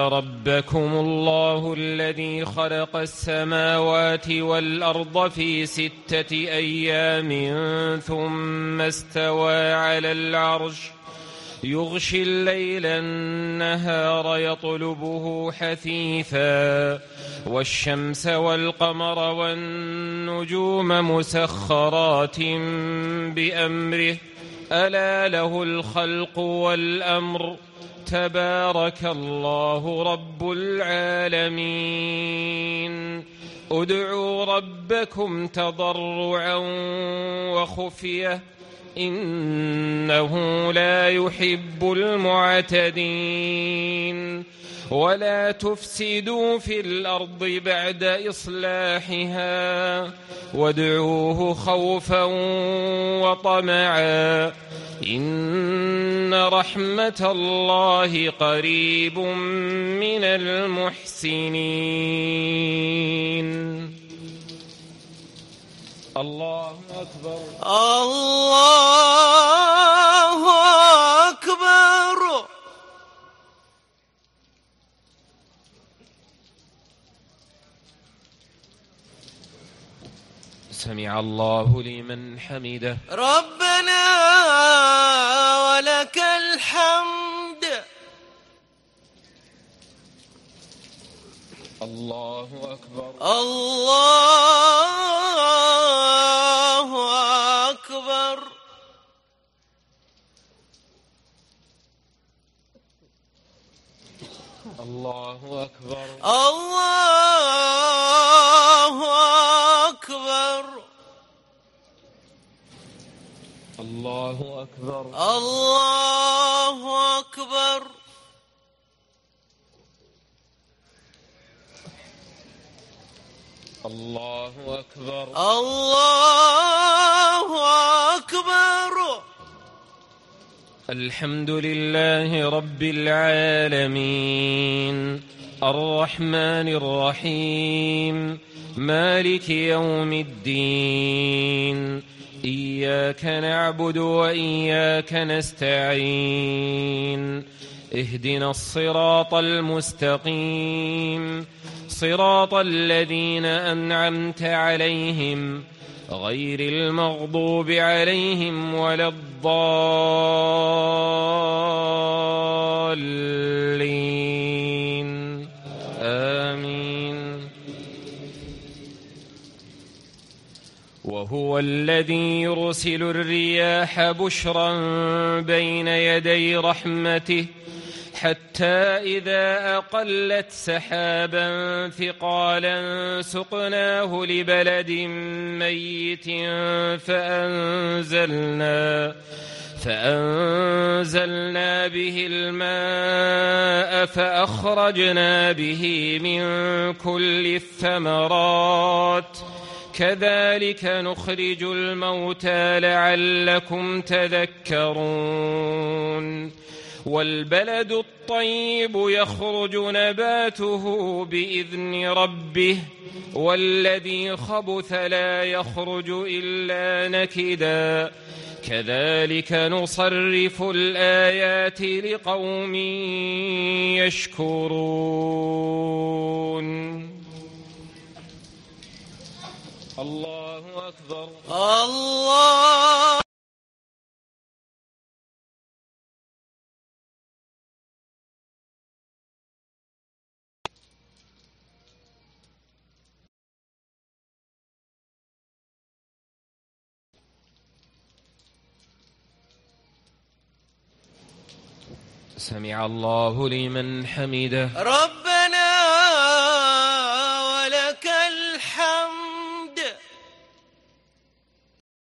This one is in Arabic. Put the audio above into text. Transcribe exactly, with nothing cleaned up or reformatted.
ربكم الله الذي خلق السماوات والأرض في ستة أيام ثم استوى على العرش يغشي الليل النهار يطلبه حثيثا والشمس والقمر والنجوم مسخرات بأمره ألا له الخلق والأمر تبارك الله رب العالمين ادعوا ربكم تضرعا وخفية إنه لا يحب المعتدين ولا تفسدوا في الأرض بعد إصلاحها وادعوه خوفا وطمعا إن رحمة الله قريب من المحسنين. الله أكبر الله أكبر. سمع الله لمن حمده ربنا ولك الحمد. الله أكبر الله أكبر. الله أكبر الله أكبر الله أكبر الله أكبر. الله أكبر الله أكبر. الحمد لله رب العالمين الرحمن الرحيم مالك يوم الدين إياك نعبد وإياك نستعين اهدنا الصراط المستقيم صراط الذين أنعمت عليهم غير المغضوب عليهم ولا الضالين آمين. وهو الذي يرسل الرياح بشرا بين يدي رحمته حتى إذا أقلت سحابا ثقالا سقناه لبلد ميت فأنزلنا فأنزلنا به الماء فأخرجنا به من كل الثمرات كذلك نخرج الموتى لعلكم تذكرون. والبلد الطيب يخرج نباته بإذن ربه والذي خبث لا يخرج إلا نكدا كذلك نصرف الآيات لقوم يشكرون. الله أكبر الله سمع الله لمن حمده رب